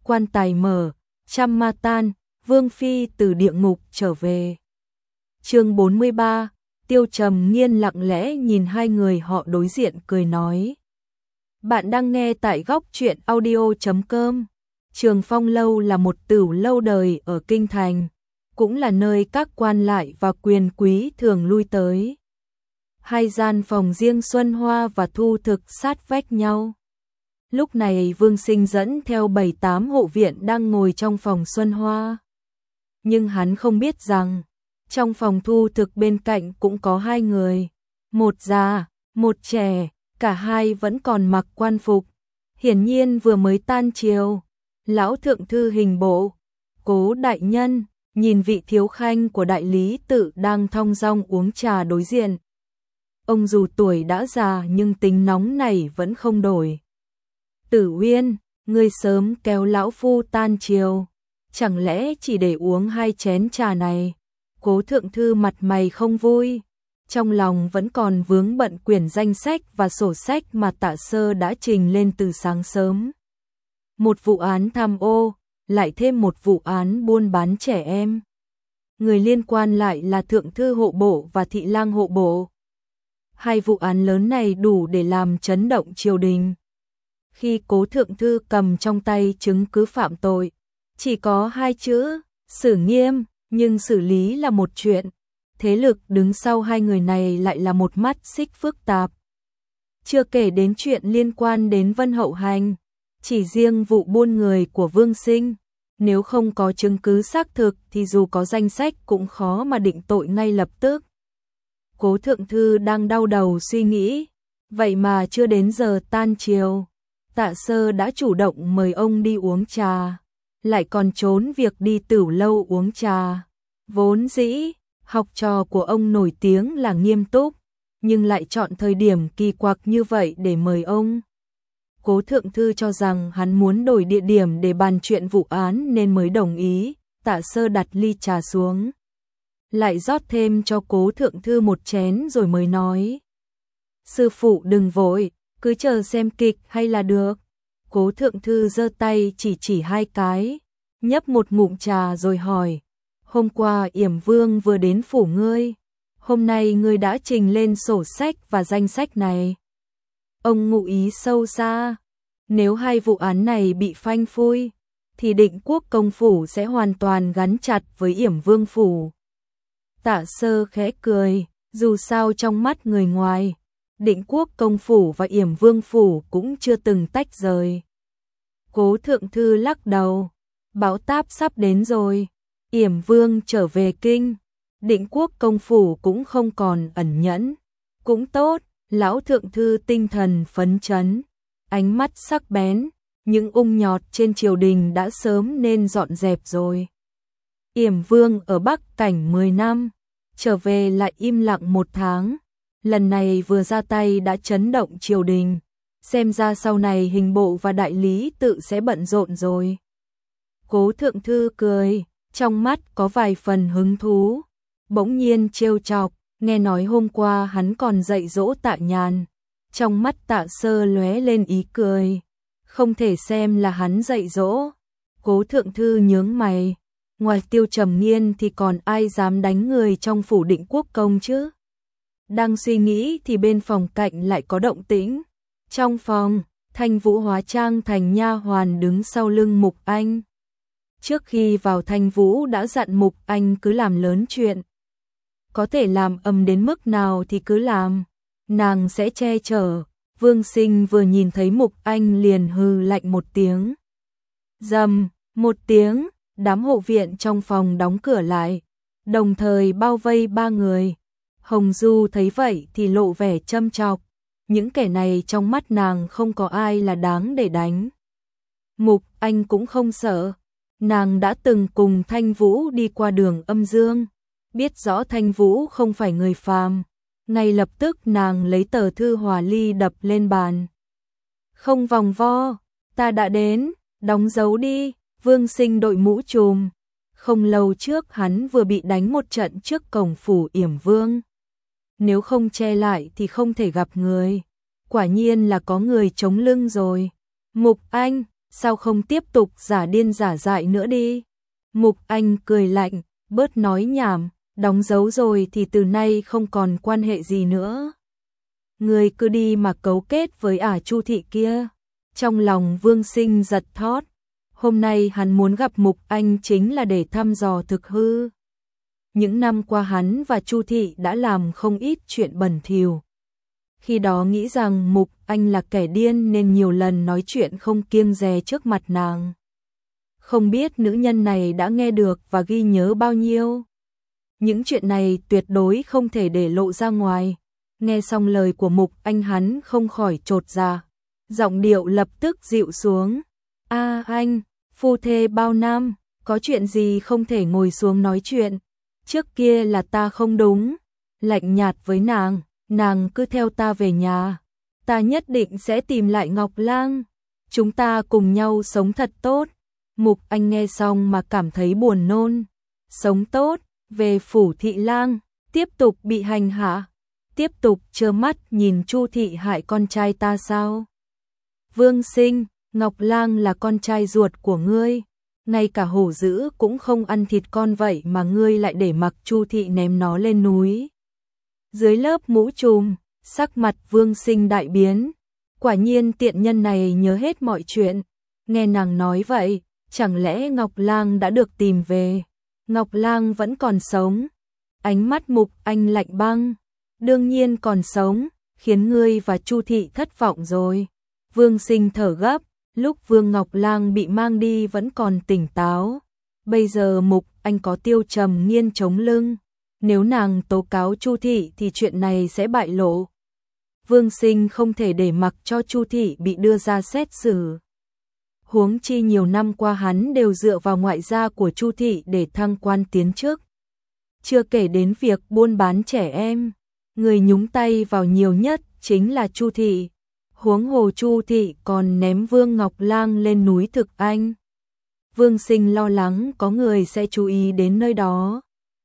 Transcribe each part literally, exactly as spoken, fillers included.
quan tài mở, trăm ma tan, Vương Phi từ địa ngục trở về. Chương bốn mươi ba, Tiêu Trầm Nghiên lặng lẽ nhìn hai người họ đối diện cười nói. Bạn đang nghe tại góc truyện audio chấm com. Trường Phong Lâu là một tửu lâu đời ở Kinh Thành, cũng là nơi các quan lại và quyền quý thường lui tới. Hai gian phòng riêng Xuân Hoa và Thu Thực sát vách nhau. Lúc này Vương Sinh dẫn theo bảy tám hộ viện đang ngồi trong phòng Xuân Hoa. Nhưng hắn không biết rằng, trong phòng Thu Thực bên cạnh cũng có hai người. Một già, một trẻ, cả hai vẫn còn mặc quan phục. Hiển nhiên vừa mới tan chiều. Lão thượng thư hình bộ, Cố đại nhân, nhìn vị thiếu khanh của đại lý tự đang thong dong uống trà đối diện. Ông dù tuổi đã già nhưng tính nóng này vẫn không đổi. Tử Uyên, ngươi sớm kéo lão phu tan chiều, chẳng lẽ chỉ để uống hai chén trà này? Cố thượng thư mặt mày không vui, trong lòng vẫn còn vướng bận quyển danh sách và sổ sách mà Tạ Sơ đã trình lên từ sáng sớm. Một vụ án tham ô, lại thêm một vụ án buôn bán trẻ em. Người liên quan lại là thượng thư hộ bộ và thị lang hộ bộ. Hai vụ án lớn này đủ để làm chấn động triều đình. Khi Cố thượng thư cầm trong tay chứng cứ phạm tội, chỉ có hai chữ, xử nghiêm, nhưng xử lý là một chuyện. Thế lực đứng sau hai người này lại là một mắt xích phức tạp. Chưa kể đến chuyện liên quan đến Vân Hậu Hành, chỉ riêng vụ buôn người của Vương Sinh, nếu không có chứng cứ xác thực thì dù có danh sách cũng khó mà định tội ngay lập tức. Cố thượng thư đang đau đầu suy nghĩ, vậy mà chưa đến giờ tan chiều, Tạ Sơ đã chủ động mời ông đi uống trà, lại còn trốn việc đi tửu lâu uống trà. Vốn dĩ, học trò của ông nổi tiếng là nghiêm túc, nhưng lại chọn thời điểm kỳ quặc như vậy để mời ông. Cố thượng thư cho rằng hắn muốn đổi địa điểm để bàn chuyện vụ án nên mới đồng ý. Tạ Sơ đặt ly trà xuống, lại rót thêm cho Cố thượng thư một chén rồi mới nói. Sư phụ đừng vội, cứ chờ xem kịch hay là được. Cố thượng thư giơ tay chỉ chỉ hai cái, nhấp một ngụm trà rồi hỏi. Hôm qua Yểm Vương vừa đến phủ ngươi, hôm nay ngươi đã trình lên sổ sách và danh sách này. Ông ngụ ý sâu xa, nếu hai vụ án này bị phanh phui, thì Định Quốc công phủ sẽ hoàn toàn gắn chặt với Yểm Vương phủ. Tạ Sơ khẽ cười, dù sao trong mắt người ngoài, Định Quốc công phủ và Yểm Vương phủ cũng chưa từng tách rời. Cố thượng thư lắc đầu, bão táp sắp đến rồi, Yểm Vương trở về kinh, Định Quốc công phủ cũng không còn ẩn nhẫn. Cũng tốt, lão thượng thư tinh thần phấn chấn, ánh mắt sắc bén, những ung nhọt trên triều đình đã sớm nên dọn dẹp rồi. Yểm Vương ở Bắc Cảnh mười năm, trở về lại im lặng một tháng, lần này vừa ra tay đã chấn động triều đình, xem ra sau này hình bộ và đại lý tự sẽ bận rộn rồi. Cố thượng thư cười, trong mắt có vài phần hứng thú, bỗng nhiên trêu chọc, nghe nói hôm qua hắn còn dạy dỗ Tạ Nhàn. Trong mắt Tạ Sơ lóe lên ý cười, không thể xem là hắn dạy dỗ. Cố thượng thư nhướng mày, ngoài Tiêu Trầm Nghiên thì còn ai dám đánh người trong phủ Định Quốc công chứ? Đang suy nghĩ thì bên phòng cạnh lại có động tĩnh. Trong phòng, Thanh Vũ hóa trang thành nha hoàn đứng sau lưng Mục Anh. Trước khi vào Thanh Vũ đã dặn Mục Anh cứ làm lớn chuyện. Có thể làm ầm đến mức nào thì cứ làm, nàng sẽ che chở. Vương Sinh vừa nhìn thấy Mục Anh liền hừ lạnh một tiếng. Rầm, một tiếng, đám hộ viện trong phòng đóng cửa lại, đồng thời bao vây ba người. Hồng Du thấy vậy thì lộ vẻ châm chọc, những kẻ này trong mắt nàng không có ai là đáng để đánh. Mục Anh cũng không sợ, nàng đã từng cùng Thanh Vũ đi qua đường âm dương, biết rõ Thanh Vũ không phải người phàm. Ngay lập tức nàng lấy tờ thư hòa ly đập lên bàn. Không vòng vo, ta đã đến, đóng dấu đi. Vương Sinh đội mũ trùm. Không lâu trước hắn vừa bị đánh một trận trước cổng phủ Yểm Vương. Nếu không che lại thì không thể gặp người. Quả nhiên là có người chống lưng rồi. Mục Anh, sao không tiếp tục giả điên giả dại nữa đi. Mục Anh cười lạnh, bớt nói nhảm, đóng dấu rồi thì từ nay không còn quan hệ gì nữa. Người cứ đi mà cấu kết với ả Chu thị kia. Trong lòng Vương Sinh giật thót, hôm nay hắn muốn gặp Mục Anh chính là để thăm dò thực hư. Những năm qua hắn và Chu thị đã làm không ít chuyện bẩn thỉu. Khi đó nghĩ rằng Mục Anh là kẻ điên nên nhiều lần nói chuyện không kiêng dè trước mặt nàng. Không biết nữ nhân này đã nghe được và ghi nhớ bao nhiêu. Những chuyện này tuyệt đối không thể để lộ ra ngoài. Nghe xong lời của Mục Anh hắn không khỏi chột dạ. Giọng điệu lập tức dịu xuống. A anh, phu thê bao năm, có chuyện gì không thể ngồi xuống nói chuyện. Trước kia là ta không đúng. Lạnh nhạt với nàng, nàng cứ theo ta về nhà. Ta nhất định sẽ tìm lại Ngọc Lang. Chúng ta cùng nhau sống thật tốt. Mục Anh nghe xong mà cảm thấy buồn nôn. Sống tốt, về phủ thị lang, tiếp tục bị hành hạ. Tiếp tục trơ mắt nhìn Chu thị hại con trai ta sao? Vương Sinh, Ngọc Lang là con trai ruột của ngươi. Ngay cả hổ dữ cũng không ăn thịt con vậy mà ngươi lại để mặc Chu thị ném nó lên núi. Dưới lớp mũ trùm, sắc mặt Vương Sinh đại biến. Quả nhiên tiện nhân này nhớ hết mọi chuyện. Nghe nàng nói vậy, chẳng lẽ Ngọc Lang đã được tìm về? Ngọc Lang vẫn còn sống. Ánh mắt Mục Anh lạnh băng. Đương nhiên còn sống, khiến ngươi và Chu thị thất vọng rồi. Vương Sinh thở gấp, lúc Vương Ngọc Lang bị mang đi vẫn còn tỉnh táo. Bây giờ Mục Anh có Tiêu Trầm Nghiên chống lưng. Nếu nàng tố cáo Chu thị thì chuyện này sẽ bại lộ. Vương Sinh không thể để mặc cho Chu thị bị đưa ra xét xử. Huống chi nhiều năm qua hắn đều dựa vào ngoại gia của Chu thị để thăng quan tiến chức. Chưa kể đến việc buôn bán trẻ em, người nhúng tay vào nhiều nhất chính là Chu thị. Huống hồ Chu thị còn ném Vương Ngọc Lang lên núi Thực Anh. Vương Sinh lo lắng có người sẽ chú ý đến nơi đó.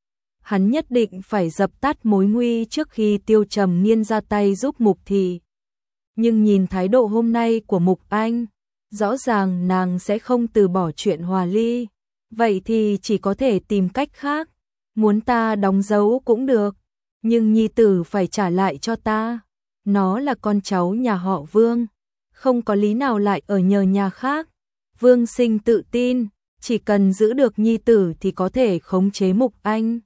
Hắn nhất định phải dập tắt mối nguy trước khi Tiêu Trầm Nghiên ra tay giúp Mục thị. Nhưng nhìn thái độ hôm nay của Mục Anh, rõ ràng nàng sẽ không từ bỏ chuyện hòa ly. Vậy thì chỉ có thể tìm cách khác. Muốn ta đóng dấu cũng được, nhưng nhi tử phải trả lại cho ta. Nó là con cháu nhà họ Vương, không có lý nào lại ở nhờ nhà khác. Vương Sinh tự tin, chỉ cần giữ được nhi tử thì có thể khống chế Mục Anh.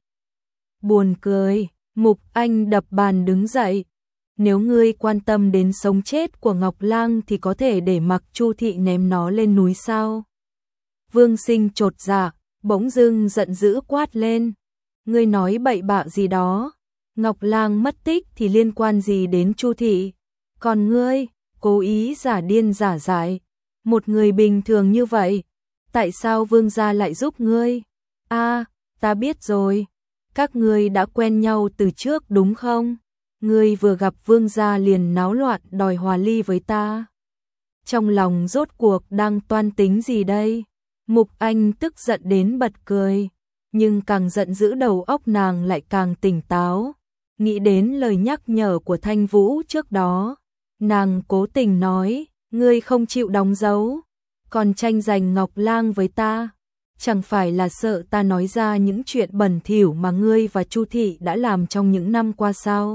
Buồn cười, Mục Anh đập bàn đứng dậy. Nếu ngươi quan tâm đến sống chết của Ngọc Lang thì có thể để mặc Chu thị ném nó lên núi sao? Vương Sinh chột dạ, bỗng dưng giận dữ quát lên. Ngươi nói bậy bạ gì đó? Ngọc Lang mất tích thì liên quan gì đến Chu thị? Còn ngươi, cố ý giả điên giả dại. Một người bình thường như vậy, tại sao Vương gia lại giúp ngươi? A, ta biết rồi. Các ngươi đã quen nhau từ trước đúng không? Ngươi vừa gặp Vương gia liền náo loạn đòi hòa ly với ta. Trong lòng rốt cuộc đang toan tính gì đây? Mục Anh tức giận đến bật cười, nhưng càng giận dữ đầu óc nàng lại càng tỉnh táo. Nghĩ đến lời nhắc nhở của Thanh Vũ trước đó, nàng cố tình nói, ngươi không chịu đóng dấu, còn tranh giành Ngọc Lang với ta. Chẳng phải là sợ ta nói ra những chuyện bẩn thỉu mà ngươi và Chu thị đã làm trong những năm qua sao?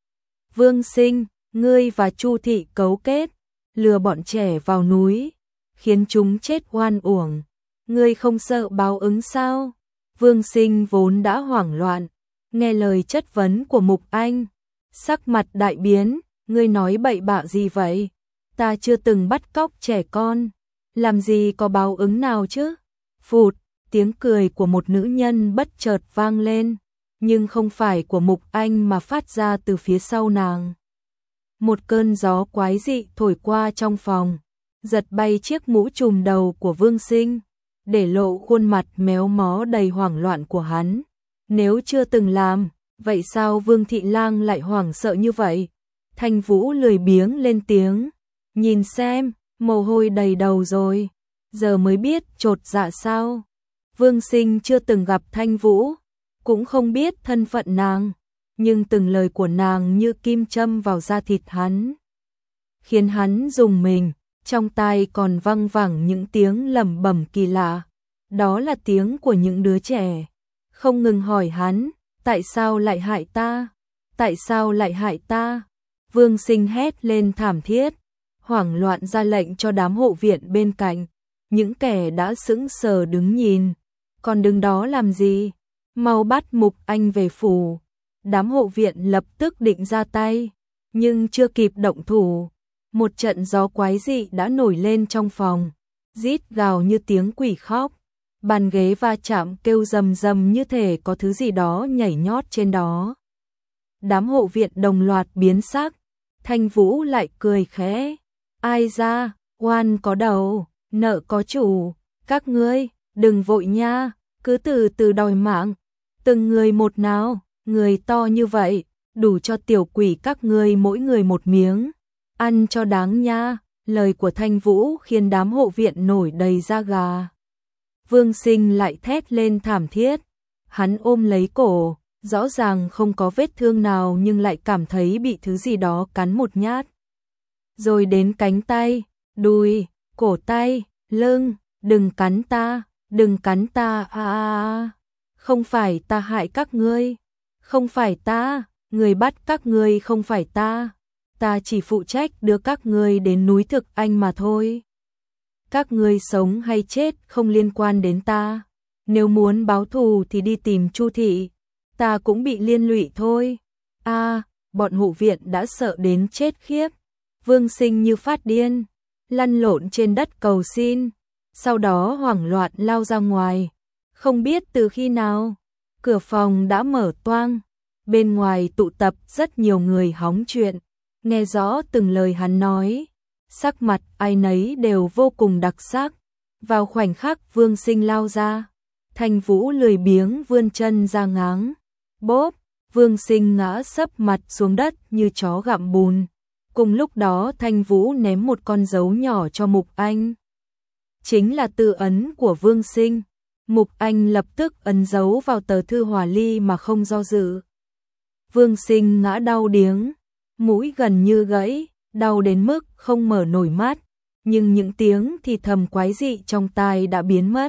Vương Sinh, ngươi và Chu thị cấu kết, lừa bọn trẻ vào núi, khiến chúng chết oan uổng. Ngươi không sợ báo ứng sao? Vương Sinh vốn đã hoảng loạn, nghe lời chất vấn của Mục Anh, sắc mặt đại biến. Ngươi nói bậy bạ gì vậy? Ta chưa từng bắt cóc trẻ con, làm gì có báo ứng nào chứ? Phụt, tiếng cười của một nữ nhân bất chợt vang lên, nhưng không phải của Mục Anh mà phát ra từ phía sau nàng. Một cơn gió quái dị thổi qua trong phòng, giật bay chiếc mũ trùm đầu của Vương Sinh, để lộ khuôn mặt méo mó đầy hoảng loạn của hắn. Nếu chưa từng làm, vậy sao Vương Thị Lang lại hoảng sợ như vậy? Thanh Vũ lười biếng lên tiếng, nhìn xem, mồ hôi đầy đầu rồi, giờ mới biết chột dạ sao? Vương Sinh chưa từng gặp Thanh Vũ, cũng không biết thân phận nàng, nhưng từng lời của nàng như kim châm vào da thịt hắn, khiến hắn rùng mình. trong tai còn văng vẳng những tiếng lẩm bẩm kỳ lạ. Đó là tiếng của những đứa trẻ, không ngừng hỏi hắn, tại sao lại hại ta? Tại sao lại hại ta? Vương Sinh hét lên thảm thiết, hoảng loạn ra lệnh cho đám hộ viện bên cạnh. Những kẻ đã sững sờ đứng nhìn, còn đứng đó làm gì? Mau bắt Mục Anh về phủ. Đám hộ viện lập tức định ra tay, nhưng chưa kịp động thủ, một trận gió quái dị đã nổi lên trong phòng, rít gào như tiếng quỷ khóc. Bàn ghế va chạm kêu rầm rầm như thể có thứ gì đó nhảy nhót trên đó. Đám hộ viện đồng loạt biến sắc. Thanh Vũ lại cười khẽ, ai ra, oan có đầu, nợ có chủ, các ngươi, đừng vội nha, cứ từ từ đòi mạng, từng người một nào, người to như vậy, đủ cho tiểu quỷ các ngươi mỗi người một miếng, ăn cho đáng nha. Lời của Thanh Vũ khiến đám hộ viện nổi đầy da gà. Vương Sinh lại thét lên thảm thiết, hắn ôm lấy cổ, rõ ràng không có vết thương nào nhưng lại cảm thấy bị thứ gì đó cắn một nhát. Rồi đến cánh tay, đùi, cổ tay, lưng, đừng cắn ta, đừng cắn ta, à, à, à. Không phải ta hại các ngươi, không phải ta, người bắt các ngươi không phải ta, ta chỉ phụ trách đưa các ngươi đến núi Thực Anh mà thôi. Các ngươi sống hay chết không liên quan đến ta, nếu muốn báo thù thì đi tìm Chu thị, ta cũng bị liên lụy thôi. A, à, bọn hộ viện đã sợ đến chết khiếp. Vương Sinh như phát điên, lăn lộn trên đất cầu xin, sau đó hoảng loạn lao ra ngoài. Không biết từ khi nào, cửa phòng đã mở toang, bên ngoài tụ tập rất nhiều người hóng chuyện, nghe rõ từng lời hắn nói, sắc mặt ai nấy đều vô cùng đặc sắc. Vào khoảnh khắc Vương Sinh lao ra, Thanh Vũ lười biếng vươn chân ra ngáng, bốp, Vương Sinh ngã sấp mặt xuống đất như chó gặm bùn. Cùng lúc đó Thanh Vũ ném một con dấu nhỏ cho Mục Anh. Chính là tư ấn của Vương Sinh. Mục Anh lập tức ấn dấu vào tờ thư hòa ly mà không do dự. Vương Sinh ngã đau điếng, mũi gần như gãy, đau đến mức không mở nổi mắt, nhưng những tiếng thì thầm quái dị trong tai đã biến mất.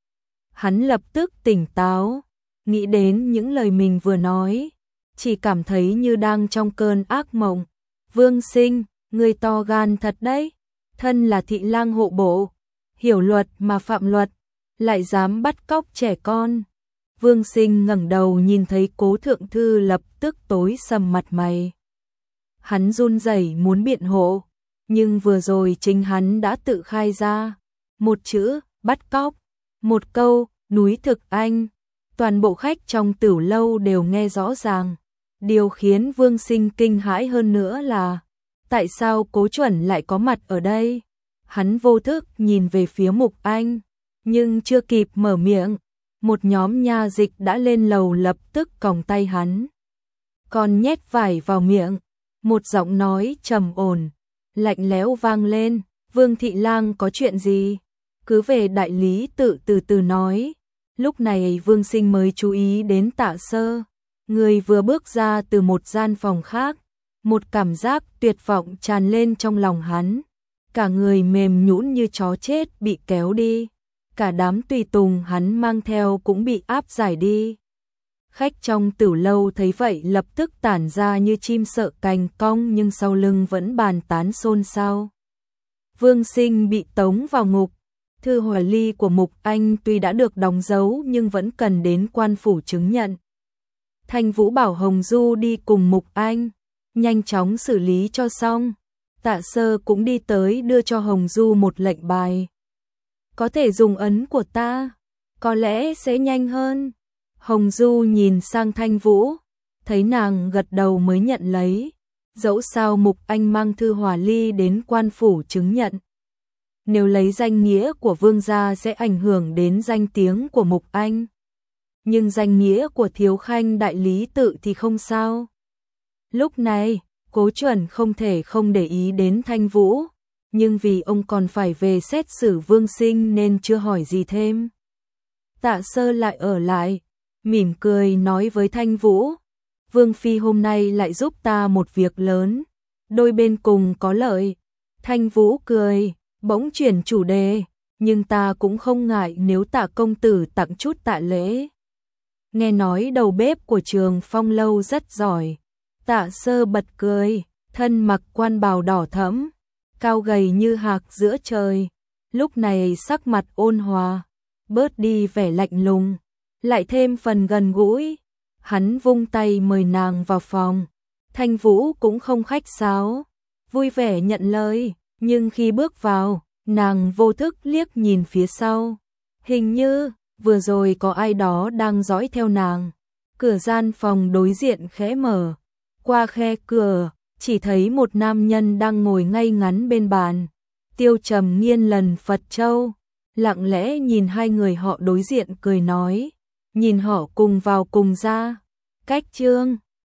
Hắn lập tức tỉnh táo, nghĩ đến những lời mình vừa nói, chỉ cảm thấy như đang trong cơn ác mộng. Vương Sinh, người to gan thật đấy, thân là thị lang hộ bộ, hiểu luật mà phạm luật, lại dám bắt cóc trẻ con. Vương Sinh ngẩng đầu nhìn thấy Cố Thượng Thư lập tức tối sầm mặt mày. Hắn run rẩy muốn biện hộ, nhưng vừa rồi chính hắn đã tự khai ra. Một chữ, bắt cóc, một câu, núi Thực Anh. Toàn bộ khách trong Tửu Lâu đều nghe rõ ràng. Điều khiến Vương Sinh kinh hãi hơn nữa là, tại sao Cố Chuẩn lại có mặt ở đây? Hắn vô thức nhìn về phía Mục Anh, nhưng chưa kịp mở miệng, một nhóm nha dịch đã lên lầu lập tức còng tay hắn. Còn nhét vải vào miệng, một giọng nói trầm ổn, lạnh lẽo vang lên, Vương thị lang có chuyện gì? Cứ về đại lý tự từ từ nói. Lúc này Vương Sinh mới chú ý đến Tạ Sơ. Người vừa bước ra từ một gian phòng khác, một cảm giác tuyệt vọng tràn lên trong lòng hắn. Cả người mềm nhũn như chó chết bị kéo đi. Cả đám tùy tùng hắn mang theo cũng bị áp giải đi. Khách trong Tửu Lâu thấy vậy lập tức tản ra như chim sợ cành cong, nhưng sau lưng vẫn bàn tán xôn xao. Vương Sinh bị tống vào ngục. Thư hòa ly của Mục Anh tuy đã được đóng dấu nhưng vẫn cần đến quan phủ chứng nhận. Thanh Vũ bảo Hồng Du đi cùng Mục Anh, nhanh chóng xử lý cho xong. Tạ Sơ cũng đi tới đưa cho Hồng Du một lệnh bài. Có thể dùng ấn của ta, có lẽ sẽ nhanh hơn. Hồng Du nhìn sang Thanh Vũ, thấy nàng gật đầu mới nhận lấy. Dẫu sao Mục Anh mang thư hòa ly đến quan phủ chứng nhận. Nếu lấy danh nghĩa của vương gia sẽ ảnh hưởng đến danh tiếng của Mục Anh. Nhưng danh nghĩa của thiếu khanh đại lý tự thì không sao. Lúc này, Cố Chuẩn không thể không để ý đến Thanh Vũ, nhưng vì ông còn phải về xét xử Vương Sinh nên chưa hỏi gì thêm. Tạ Sơ lại ở lại, mỉm cười nói với Thanh Vũ, Vương Phi hôm nay lại giúp ta một việc lớn, đôi bên cùng có lợi. Thanh Vũ cười, bỗng chuyển chủ đề, nhưng ta cũng không ngại nếu Tạ công tử tặng chút tạ lễ. Nghe nói đầu bếp của Trường Phong lâu rất giỏi. Tạ Sơ bật cười, thân mặc quan bào đỏ thẫm, cao gầy như hạc giữa trời, lúc này sắc mặt ôn hòa, bớt đi vẻ lạnh lùng, lại thêm phần gần gũi. Hắn vung tay mời nàng vào phòng. Thanh Vũ cũng không khách sáo, vui vẻ nhận lời, nhưng khi bước vào, nàng vô thức liếc nhìn phía sau. Hình như vừa rồi có ai đó đang dõi theo nàng. Cửa gian phòng đối diện khẽ mở, qua khe cửa, chỉ thấy một nam nhân đang ngồi ngay ngắn bên bàn. Tiêu Trầm nghiên lần Phật châu, lặng lẽ nhìn hai người họ đối diện cười nói, nhìn họ cùng vào cùng ra. Cách chương